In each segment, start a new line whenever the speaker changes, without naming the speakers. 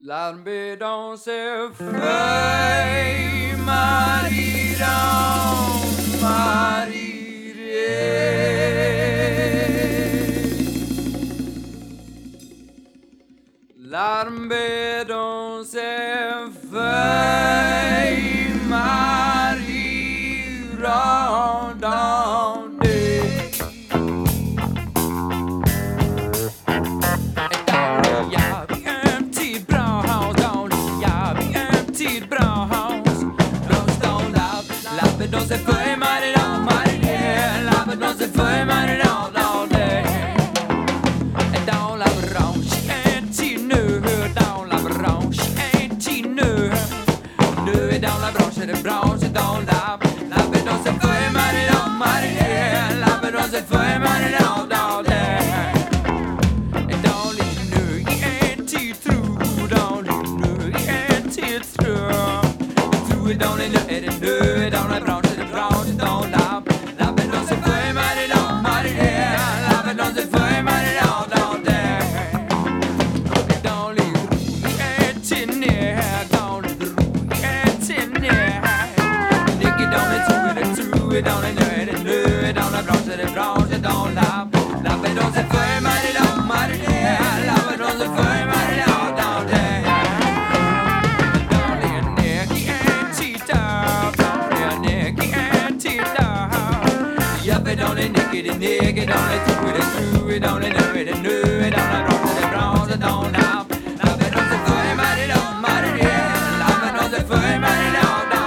L'armée dans ses feuilles, mariran, l'armée dans ses feuilles, mariran dans des dans ses feuilles, mariran, l'arbre dans ses feuilles, mariran, dans des dans la branche, un petit nœud, dans la branche, un petit nœud, nœud est dans la branche, et les branches dans l'arbre dans ses feuilles, mariran, l'arbre dans ses feuilles, mariran, dans des dans les nœuds, un petit trou, dans les nœuds, un petit trou, trou est dans les nœuds, et les nœuds est dans la branche. Dans les nœuds, dans la branche, les branches, dans l'arbre dans ses feuilles, mariran, l'arbre dans ses feuilles, mariran, dans les nez qui est petit arbre, dans les nez qui est petit arbre, yup, et dans les nez qui est nez, et dans les trous, et dans les nœuds, et dans la branche, les branches, dans l'arbre dans ses feuilles, mariran, l'arbre dans ses feuilles, mariran.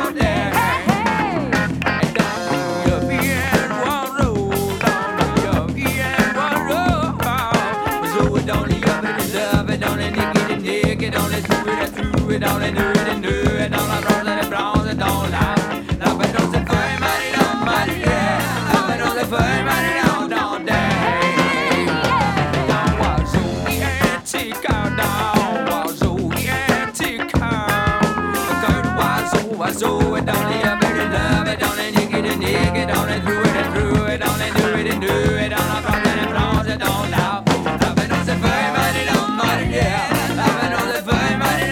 Dans les nœuds, et dans la branche, les branches, dans l'arbre dans ses feuilles, mariran, l'arbre dans ses feuilles, mariran, dans des dans l'oiseau qui est petit cœur, dans l'oiseau qui est petit cœur, le cœur d'oiseau, et dans les yeux, et dans les nids, et dans les trous, et dans les nœuds, et dans la branche, les branches, dans l'arbre dans ses feuilles, mariran, l'arbre dans ses feuilles, mariran.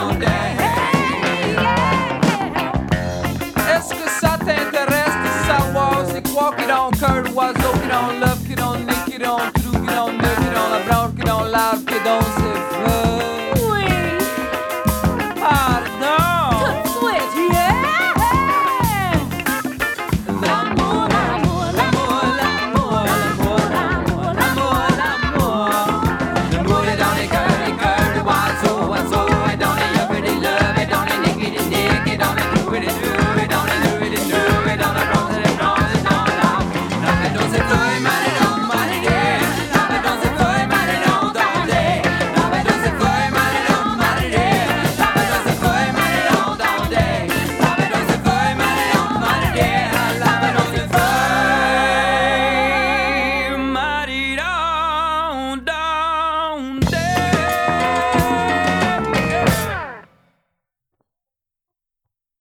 Quoi qui dans le cœur d'oiseau, qui dans l'œuf, qui dans le nez, qui dans le trou, qui dans le nœud, qui dans la branche, qui dans l'arbre, qui dans ses feuilles.